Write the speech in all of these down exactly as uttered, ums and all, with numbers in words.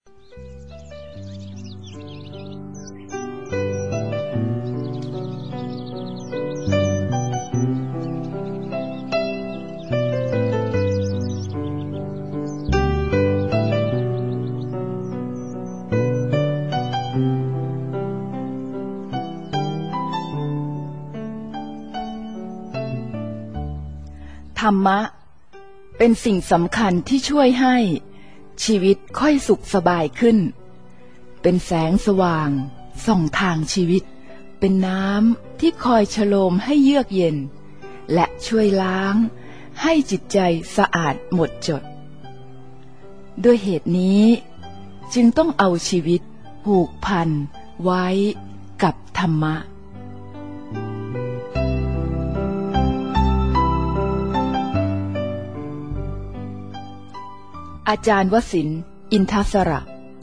ธรรมะเป็นสิ่งสำคัญที่ช่วยให้ชีวิตค่อยสุขสบายขึ้นเป็นแสงสว่างส่องทางชีวิตเป็นน้ำที่คอยชโลมให้เยือกเย็นและช่วยล้างให้จิตใจสะอาดหมดจดด้วยเหตุนี้จึงต้องเอาชีวิตผูกพันไว้กับธรรมะอาจารย์วสินทร์อินทสระ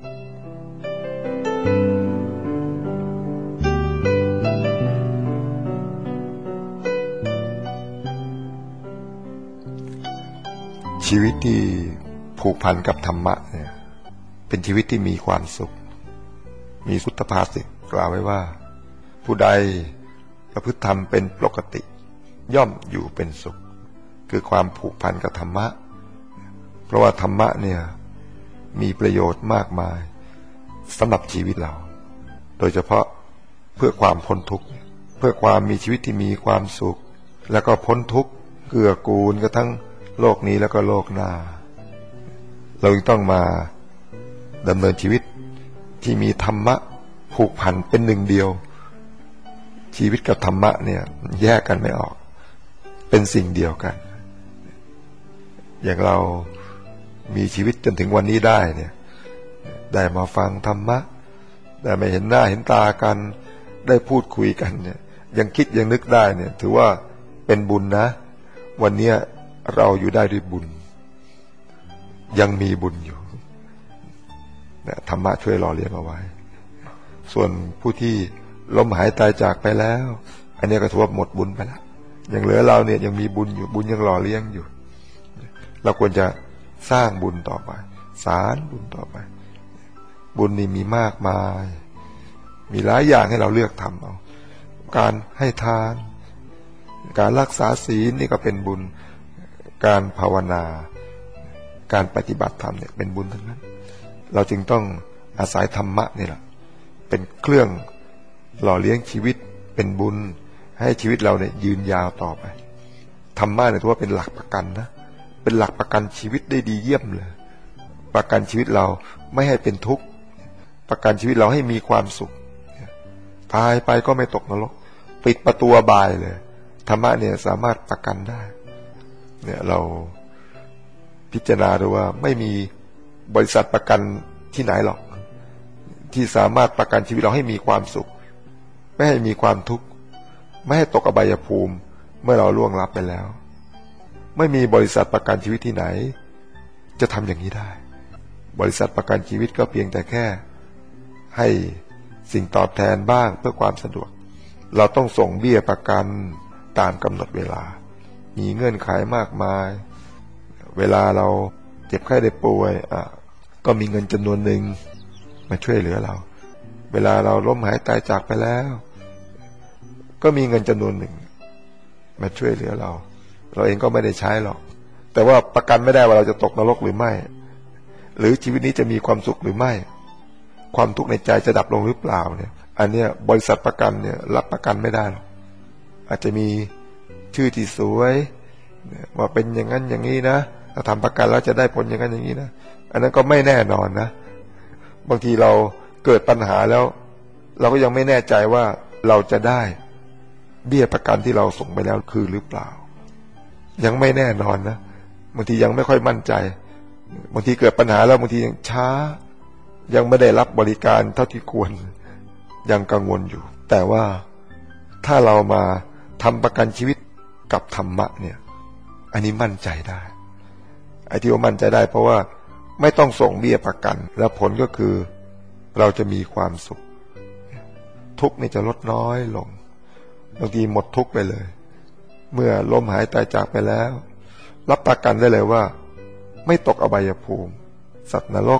ชีวิตที่ผูกพันกับธรรมะเนี่ยเป็นชีวิตที่มีความสุขมีสุตตภาษิตกล่าวไว้ว่าผู้ใดประพฤติธรรมเป็นปกติย่อมอยู่เป็นสุขคือความผูกพันกับธรรมะเพราะว่าธรรมะเนี่ยมีประโยชน์มากมายสำหรับชีวิตเราโดยเฉพาะเพื่อความพ้นทุกข์เพื่อความมีชีวิตที่มีความสุขแล้วก็พ้นทุกข์เกื้อกูลกันทั้งโลกนี้แล้วก็โลกหน้าเราจึงต้องมาดำเนินชีวิตที่มีธรรมะผูกพันเป็นหนึ่งเดียวชีวิตกับธรรมะเนี่ยแยกกันไม่ออกเป็นสิ่งเดียวกันอย่างเรามีชีวิตจนถึงวันนี้ได้เนี่ยได้มาฟังธรรมะได้มาเห็นหน้าเห็นตากันได้พูดคุยกันเนี่ยยังคิดยังนึกได้เนี่ยถือว่าเป็นบุญนะวันนี้เราอยู่ได้ด้วยบุญยังมีบุญอยู่เนี่ยธรรมะช่วยหล่อเลี้ยงเอาไว้ส่วนผู้ที่ล้มหายตายจากไปแล้วอันนี้ก็ถือว่าหมดบุญไปแล้วยังเหลือเราเนี่ยยังมีบุญอยู่บุญยังหล่อเลี้ยงอยู่เราควรจะสร้างบุญต่อไปสารบุญต่อไปบุญนี่มีมากมายมีหลายอย่างให้เราเลือกทำเอาการให้ทานการรักษาศีลนี่ก็เป็นบุญการภาวนาการปฏิบัติธรรมเนี่ยเป็นบุญทั้งนั้นเราจึงต้องอาศัยธรรมะนี่แหละเป็นเครื่องหล่อเลี้ยงชีวิตเป็นบุญให้ชีวิตเราเนี่ยยืนยาวต่อไปธรรมะเนี่ยถือว่าเป็นหลักประกันนะเป็นหลักประกันชีวิตได้ดีเยี่ยมเลยประกันชีวิตเราไม่ให้เป็นทุกข์ประกันชีวิตเราให้มีความสุขตายไปก็ไม่ตกนรกปิดประตูอบายเลยธรรมะเนี่ยสามารถประกันได้เนี่ยเราพิจารณาดูว่าไม่มีบริษัทประกันที่ไหนหรอกที่สามารถประกันชีวิตเราให้มีความสุขไม่ให้มีความทุกข์ไม่ให้ตกอบายภูมิเมื่อเราล่วงลับไปแล้วไม่มีบริษัทประกันชีวิตที่ไหนจะทำอย่างนี้ได้บริษัทประกันชีวิตก็เพียงแต่แค่ให้สิ่งตอบแทนบ้างเพื่อความสะดวกเราต้องส่งเบี้ยประกันตามกำหนดเวลามีเงื่อนไขมากมายเวลาเราเจ็บไข้ได้ป่วยอ่ะก็มีเงินจำนวนหนึ่งมาช่วยเหลือเราเวลาเราล้มหายตายจากไปแล้วก็มีเงินจำนวนหนึ่งมาช่วยเหลือเราเราเองก็ไม่ได้ใช้หรอกแต่ว่าประกันไม่ได้ว่าเราจะตกนรกหรือไม่หรือชีวิตนี้จะมีความสุขหรือไม่ความทุกข์ในใจจะดับลงหรือเปล่าเนี่ยอันเนี้ยบริษัทประกันเนี่ยรับประกันไม่ได้หรอกอาจจะมีชื่อที่สวยว่าเป็นอย่างนั้นอย่างนี้นะถ้าทำประกันแล้วจะได้ผลอย่างนั้นอย่างนี้นะอันนั้นก็ไม่แน่นอนนะบางทีเราเกิดปัญหาแล้วเราก็ยังไม่แน่ใจว่าเราจะได้เบี้ยประกันที่เราส่งไปแล้วคือหรือเปล่ายังไม่แน่นอนนะบางทียังไม่ค่อยมั่นใจบางทีเกิดปัญหาแล้วบางทียังช้ายังไม่ได้รับบริการเท่าที่ควรยังกังวลอยู่แต่ว่าถ้าเรามาทำประกันชีวิตกับธรรมะเนี่ยอันนี้มั่นใจได้ไอ้ที่ว่ามั่นใจได้เพราะว่าไม่ต้องส่งเบี้ยประกันแล้วผลก็คือเราจะมีความสุขทุกข์นี่จะลดน้อยลงบางทีหมดทุกข์ไปเลยเมื่อล้มหายตายจากไปแล้วรับประกันได้เลยว่าไม่ตกอบายภูมิสัตว์นรก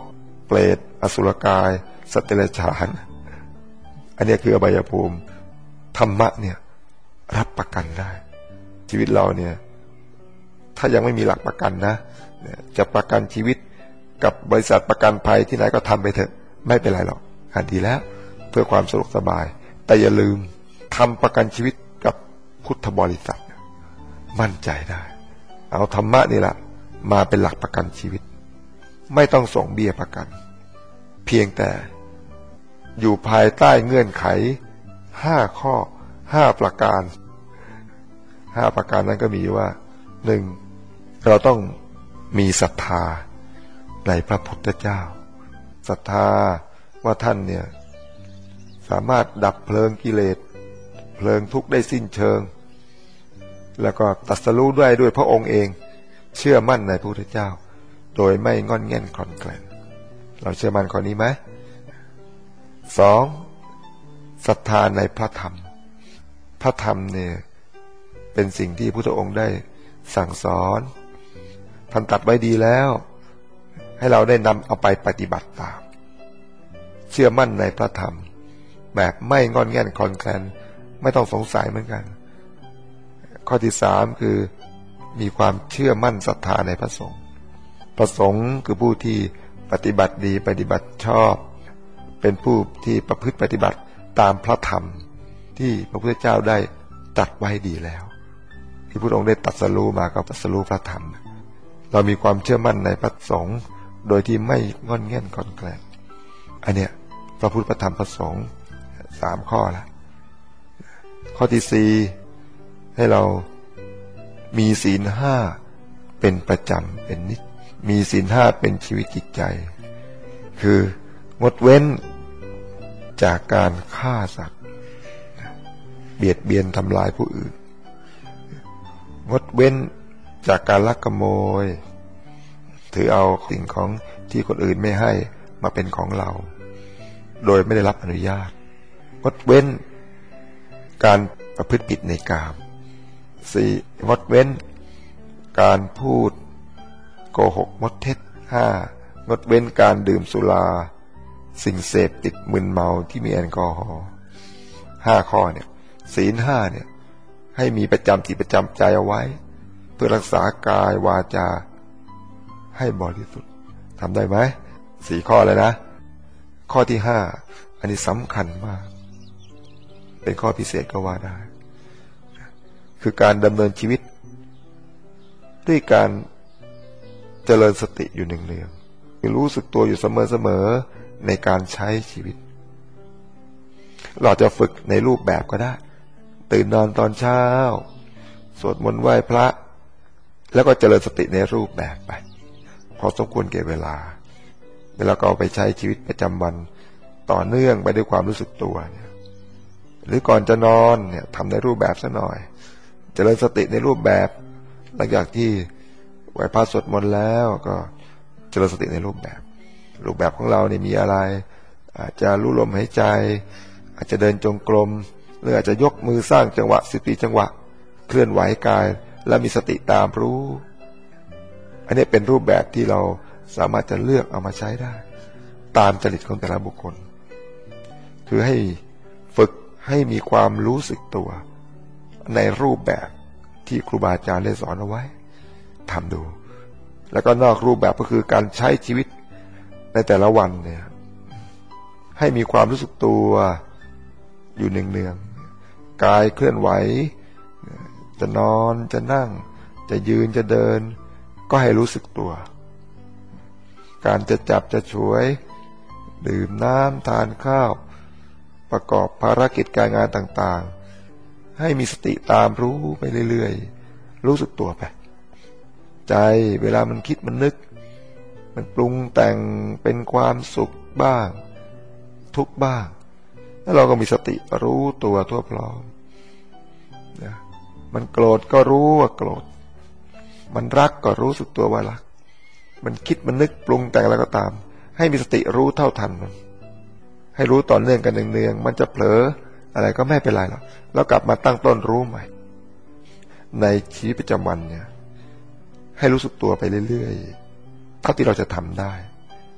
เปรตอสุรกายสัตว์เดรัจฉานอันนี้คืออบายภูมิธรรมะเนี่ยรับประกันได้ชีวิตเราเนี่ยถ้ายังไม่มีหลักประกันนะจะประกันชีวิตกับบริษัทประกันภัยที่ไหนก็ทำไปเถอะไม่เป็นไรหรอกหันดีแล้วเพื่อความสะดวกสบายแต่อย่าลืมทำประกันชีวิตกับพุทธบริษัทมั่นใจได้เอาธรรมะนี่แหละมาเป็นหลักประกันชีวิตไม่ต้องส่งเบี้ยประกันเพียงแต่อยู่ภายใต้เงื่อนไขห้าข้อห้าประการห้าประการนั้นก็มีว่าหนึ่งเราต้องมีศรัทธาในพระพุทธเจ้าศรัทธาว่าท่านเนี่ยสามารถดับเพลิงกิเลสเพลิงทุกข์ได้สิ้นเชิงแล้วก็ตรัสรู้ด้วยด้วยพระองค์เองเชื่อมั่นในพระพุทธเจ้าโดยไม่งอนแง่นคลอนแคลนเราเชื่อมั่นข้อนี้ไหมสองศรัทธาในพระธรรมพระธรรมเนี่ยเป็นสิ่งที่พระพุทธองค์ได้สั่งสอนท่านตรัสไว้ดีแล้วให้เราได้นำเอาไปปฏิบัติตามเชื่อมั่นในพระธรรมแบบไม่งอนแง่นคลอนแคลนไม่ต้องสงสัยเหมือนกันข้อที่สามคือมีความเชื่อมั่นศรัทธาในพระสงฆ์พระสงฆ์คือผู้ที่ปฏิบัติดีปฏิบัติชอบเป็นผู้ที่ประพฤติปฏิบัติตามพระธรรมที่พระพุทธเจ้าได้ตรัสไว้ดีแล้วที่พระองค์ได้ตรัสรู้มาก็ตรัสรู้พระธรรมเรามีความเชื่อมั่นในพระสงฆ์โดยที่ไม่งอนแง่นคลอนแคลนอันเนี้ยพระพุทธพระธรรมพระสงฆ์สามข้อละข้อที่สี่ให้เรามีศีลห้าเป็นประจำเป็นนิจมีศีลห้าเป็นชีวิตจิตใจคืองดเว้นจากการฆ่าสัตว์เบียดเบียนทำลายผู้อื่นงดเว้นจากการลักขโมยถือเอาสิ่งของที่คนอื่นไม่ให้มาเป็นของเราโดยไม่ได้รับอนุญาตงดเว้นการประพฤติผิดในกามสี่งดเว้นการพูดโกหกมดเท็จห้างดเว้นการดื่มสุราสิ่งเสพติดมึนเมาที่มีแอลกอฮอล์ห้าข้อเนี่ยศีลห้าเนี่ยให้มีประจำจิตประจำใจเอาไว้เพื่อรักษากายวาจาให้บริสุทธิ์ทำได้ไหมสี่ข้อเลยนะข้อที่ห้าอันนี้สำคัญมากเป็นข้อพิเศษก็ว่าได้คือการดำเนินชีวิตด้วยการเจริญสติอยู่เนืองๆคือรู้สึกตัวอยู่เสมอๆในการใช้ชีวิตเราจะฝึกในรูปแบบก็ได้ตื่นนอนตอนเช้าสวดมนต์ไหว้พระแล้วก็เจริญสติในรูปแบบไปพอสมควรแก่เวลาแล้วก็เอาไปใช้ชีวิตประจำวันต่อเนื่องไปด้วยความรู้สึกตัวเนี่ยหรือก่อนจะนอนเนี่ยทำในรูปแบบซะหน่อยเจริญสติในรูปแบบหลังจากที่ไหว้พระสวดมนต์แล้วก็เจริญสติในรูปแบบรูปแบบของเราเนี่ยมีอะไรอาจจะรู้ลมหายใจอาจจะเดินจงกรมหรืออาจจะยกมือสร้างจังหวะสิบสี่จังหวะเคลื่อนไหวกายและมีสติตามรู้อันนี้เป็นรูปแบบที่เราสามารถจะเลือกเอามาใช้ได้ตามจริตของแต่ละบุคคลคือให้ฝึกให้มีความรู้สึกตัวในรูปแบบที่ครูบาอาจารย์ได้สอนเอาไว้ทำดูแล้วก็นอกรูปแบบก็คือการใช้ชีวิตในแต่ละวันเนี่ยให้มีความรู้สึกตัวอยู่เนืองๆกายเคลื่อนไหวจะนอนจะนั่งจะยืนจะเดินก็ให้รู้สึกตัวการจะจับจะฉวยดื่มน้ำทานข้าวประกอบภารกิจการงานต่างๆให้มีสติตามรู้ไปเรื่อยๆรู้สึกตัวไปใจเวลามันคิดมันนึกมันปรุงแต่งเป็นความสุขบ้างทุกข์บ้างแล้วเราก็มีสติรู้ตัวทั่วพร้อมนะมันโกรธก็รู้ว่าโกรธมันรักก็รู้สึกตัวว่ารักมันคิดมันนึกปรุงแต่งอะไรก็ตามให้มีสติรู้เท่าทันมันให้รู้ต่อเนื่องกันเนืองๆมันจะเผลออะไรก็ไม่เป็นไรหรอกแล้วกลับมาตั้งต้นรู้ใหม่ในชีวิตประจำวันเนี่ยให้รู้สึกตัวไปเรื่อยๆเท่าที่เราจะทำได้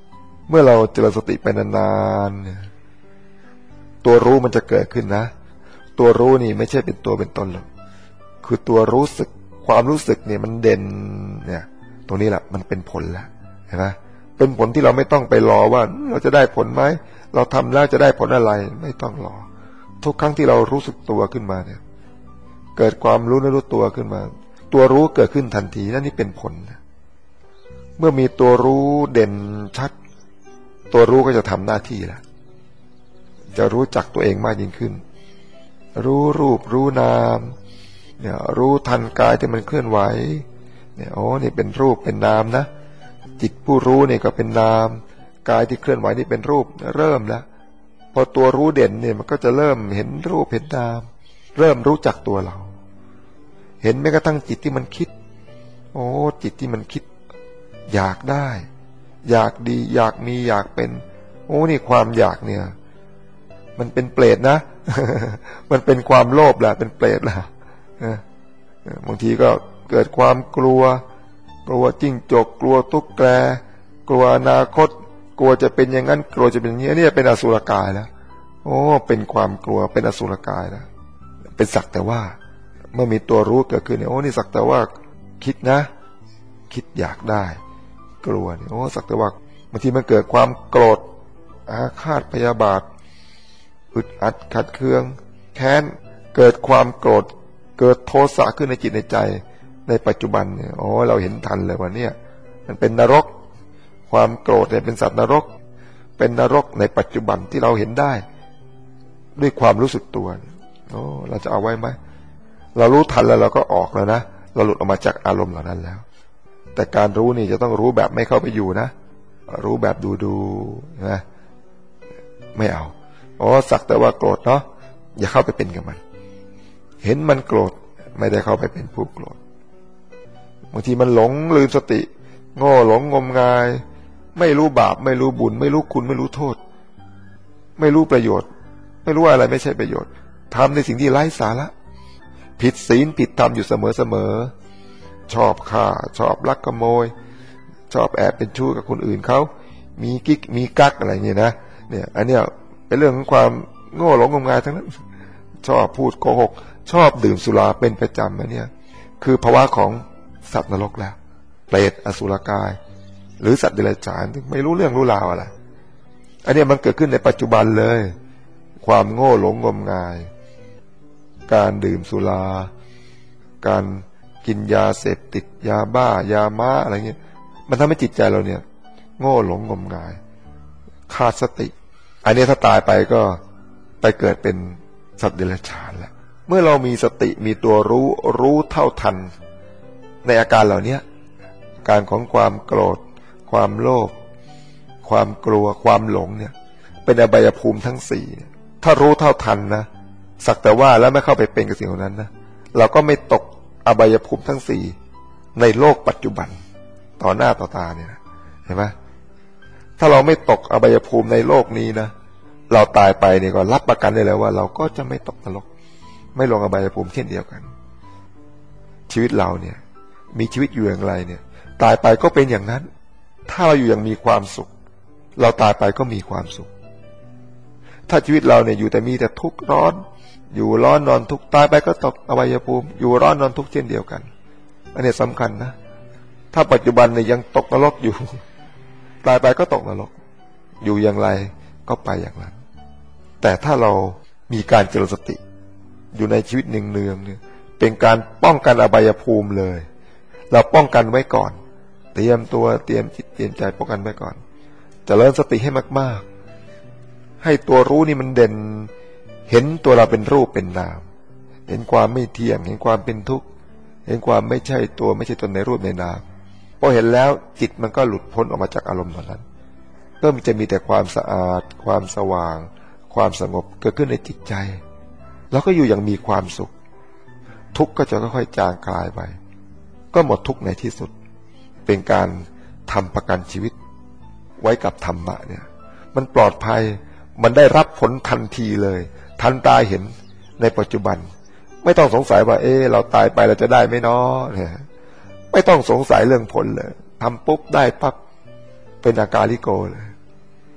เมื่อเราเจริญสติไปนานๆเนี่ยตัวรู้มันจะเกิดขึ้นนะตัวรู้นี่ไม่ใช่เป็นตัวเป็นตนหรอกคือตัวรู้สึกความรู้สึกเนี่ยมันเด่นเนี่ยตรงนี้แหละมันเป็นผลแล้วเห็นไหมเป็นผลที่เราไม่ต้องไปรอว่าเราจะได้ผลไหมเราทำแล้วจะได้ผลอะไรไม่ต้องรอทุกครั้งที่เรารู้สึกตัวขึ้นมาเนี่ยเกิดความรู้และรู้ตัวขึ้นมาตัวรู้เกิดขึ้นทันทีนั่นนี่เป็นผลเมื่อมีตัวรู้เด่นชัดตัวรู้ก็จะทำหน้าที่แล้วจะรู้จักตัวเองมากยิ่งขึ้นรู้รูปรู้นามเนี่ยรู้ทันกายที่มันเคลื่อนไหวเนี่ยโอ้นี่เป็นรูปเป็นนามนะจิตผู้รู้นี่ก็เป็นนามกายที่เคลื่อนไหวนี่เป็นรูปเริ่มแล้วพอตัวรู้เด่นเนี่ยมันก็จะเริ่มเห็นรูปเห็นนามเริ่มรู้จักตัวเราเห็นแม้กระทั่งจิตที่มันคิดโอ้จิตที่มันคิดอยากได้อยากดีอยากมีอยากเป็นโอ้นี่ความอยากเนี่ยมันเป็นเปรตนะ มันเป็นความโลภแหละเป็นเปรตแหละบางทีก็เกิดความกลัวกลัวจิ้งจกกลัวตุ๊กแกกลัวอนาคตกลัวจะเป็นอย่างนั้นกลัวจะเป็นอย่างนี้นี่เป็นอสุรกายแล้วโอ้เป็นความกลัวเป็นอสุรกายแล้วเป็นสักแต่ว่าเมื่อมีตัวรู้เกิดขึ้นเนี่ยโอ้นี่สักแต่ว่าคิดนะคิดอยากได้กลัวเนี่ยโอ้สักแต่ว่าบางทีมันเกิดความโกรธอาฆาตพยาบาทอึดอัดขัดเคืองแค้นเกิดความโกรธเกิดโทสะขึ้นในจิตในใจในปัจจุบันเนี่ยโอ้เราเห็นทันเลยว่าเนี่ยมันเป็นนรกความโกรธเนี่ยเป็นสัตว์นรกเป็นนรกในปัจจุบันที่เราเห็นได้ด้วยความรู้สึกตัวโอ้เราจะเอาไว้ไหมเรารู้ทันแล้วเราก็ออกแล้วนะเราหลุดออกมาจากอารมณ์เหล่านั้นแล้วแต่การรู้นี่จะต้องรู้แบบไม่เข้าไปอยู่นะรู้แบบดูดูนะไม่เอาอ๋อสักแต่ว่าโกรธเนาะอย่าเข้าไปเป็นกับมันเห็นมันโกรธไม่ได้เข้าไปเป็นผู้โกรธบางทีมันหลงลืมสติโง่หลงงมงายไม่รู้บาปไม่รู้บุญไม่รู้คุณไม่รู้โทษไม่รู้ประโยชน์ไม่รู้อะไรไม่ใช่ประโยชน์ทำในสิ่งที่ไร้สาระผิดศีลผิดธรรมอยู่เสมอเสมอชอบฆ่าชอบลักขโมยชอบแอบเป็นชู้กับคนอื่นเขามีกิ๊กมีกั๊กอะไรอย่างเงี้ยนะเนี่ยอันเนี้ยเป็นเรื่องของความโง่หลงงมงายทั้งนั้นชอบพูดโกหกชอบดื่มสุราเป็นประจำนะเนี่ยคือภาวะของสัตว์นรกแล้วเปรตอสุรกายหรือสัตว์เดรัจฉานไม่รู้เรื่องรู้ราวอะไรอันนี้มันเกิดขึ้นในปัจจุบันเลยความโง่หลงงมงายการดื่มสุราการกินยาเสพติดยาบ้ายาม้าอะไรเงี้ยมันทำให้จิตใจเราเนี่ยโง่หลงงมงายขาดสติอันนี้ถ้าตายไปก็ไปเกิดเป็นสัตว์เดรัจฉานแล้วเมื่อเรามีสติมีตัวรู้รู้เท่าทันในอาการเหล่านี้การของความโกรธความโลภความกลัวความหลงเนี่ยเป็นอบายภูมิทั้งสี่ถ้ารู้เท่าทันนะสักแต่ว่าแล้วไม่เข้าไปเป็นกับสิ่งเหล่านั้นนะเราก็ไม่ตกอบายภูมิทั้งสี่ในโลกปัจจุบันต่อหน้าต่อตาเนี่ยเห็นไหมถ้าเราไม่ตกอบายภูมิในโลกนี้นะเราตายไปเนี่ยก็รับประกันได้เลยว่าเราก็จะไม่ตกนรกไม่ลงอบายภูมิเช่นเดียวกันชีวิตเราเนี่ยมีชีวิตอยู่อย่างไรเนี่ยตายไปก็เป็นอย่างนั้นถ้าเราอยู่อย่างมีความสุขเราตายไปก็มีความสุขถ้าชีวิตเราเนี่ยอยู่แต่มีแต่ทุกข์ร้อนอยู่ร้อนนอนทุกข์ตายไปก็ตกอบายภูมิอยู่ร้อนนอนทุกข์เช่นเดียวกันอันนี้สำคัญนะถ้าปัจจุบันเนี่ยยังตกนรกอยู่ตายไปก็ตกนรกอยู่อย่างไรก็ไปอย่างนั้นแต่ถ้าเรามีการเจริญสติอยู่ในชีวิตเนืองๆเนี่ยเป็นการป้องกันอบายภูมิเลยเราป้องกันไว้ก่อนเตรียมตัวเตรียมจิตเตรียมใจป้องกันไว้ก่อนเจริญสติให้มากๆให้ตัวรู้นี่มันเด่นเห็นตัวเราเป็นรูปเป็นนามเห็นความไม่เที่ยงเห็นความเป็นทุกข์เห็นความไม่ใช่ตัวไม่ใช่ตนในรูปในนามพอเห็นแล้วจิตมันก็หลุดพ้นออกมาจากอารมณ์เหล่านั้นก็จะมีแต่ความสะอาดความสว่างความสงบเกิดขึ้นในจิตใจแล้วก็อยู่อย่างมีความสุขทุกข์ก็จะค่อยๆจางคลายไปก็หมดทุกข์ในที่สุดเป็นการทำประกันชีวิตไว้กับธรรมะเนี่ยมันปลอดภัยมันได้รับผลทันทีเลยทันตาเห็นในปัจจุบันไม่ต้องสงสัยว่าเออเราตายไปเราจะได้ไหมเนาะเนี่ยไม่ต้องสงสัยเรื่องผลเลยทำปุ๊บได้ปั๊บเป็นอากาลิโกเลย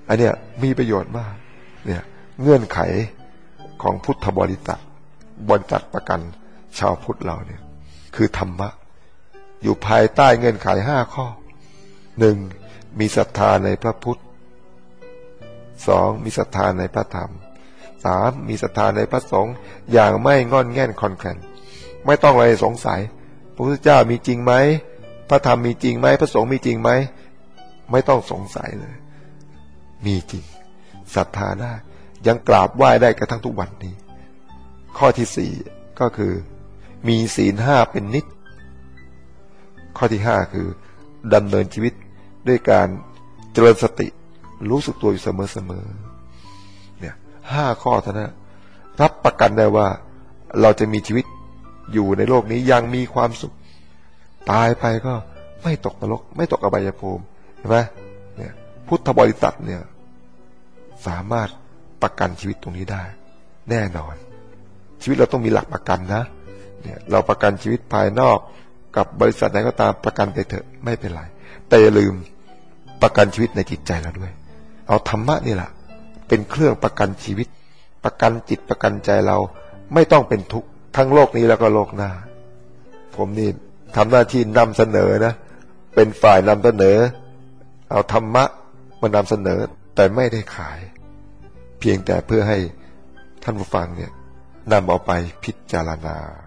อันเนี้ยมีประโยชน์มากเนี่ยเงื่อนไขของพุทธบริษัทบริษัทประกันชาวพุทธเราเนี่ยคือธรรมะอยู่ภายใต้เงื่อนไขห้าข้อหนึ่งมีศรัทธาในพระพุทธสองมีศรัทธาในพระธรรมสามมีศรัทธาในพระสงฆ์อย่างไม่งอนแง่นคอนแคลนไม่ต้องอะไรสงสัยพระพุทธเจ้ามีจริงไหมพระธรรมมีจริงไหมพระสงฆ์มีจริงไหมไม่ต้องสงสัยเลยมีจริงศรัทธาได้ยังกราบไหว้ได้กระทั่งทุกวันนี้ข้อที่สี่ก็คือมีศีลห้าเป็นนิจข้อที่ห้าคือดำเนินชีวิตด้วยการเจริญสติรู้สึกตัวอยู่เสมอๆเนี่ยห้าข้อเท่านั้นรับประกันได้ว่าเราจะมีชีวิตอยู่ในโลกนี้ยังมีความสุขตายไปก็ไม่ตกนรกไม่ตกอบายภูมิเห็นไหมเนี่ยพุทธบริษัทเนี่ยสามารถประกันชีวิตตรงนี้ได้แน่นอนชีวิตเราต้องมีหลักประกันนะเนี่ยเราประกันชีวิตภายนอกกับบริษัทไหนก็ตามประกันไปเถอะไม่เป็นไรแต่อย่าลืมประกันชีวิตในจิตใจเราด้วยเอาธรรมะนี่แหละเป็นเครื่องประกันชีวิตประกันจิตประกันใจเราไม่ต้องเป็นทุกข์ทั้งโลกนี้แล้วก็โลกหน้าผมนี่ทำหน้าที่นำเสนอนะเป็นฝ่ายนำเสนอเอาธรรมะมานำเสนอแต่ไม่ได้ขายเพียงแต่เพื่อให้ท่านผู้ฟังเนี่ยนำเอาไปพิจารณา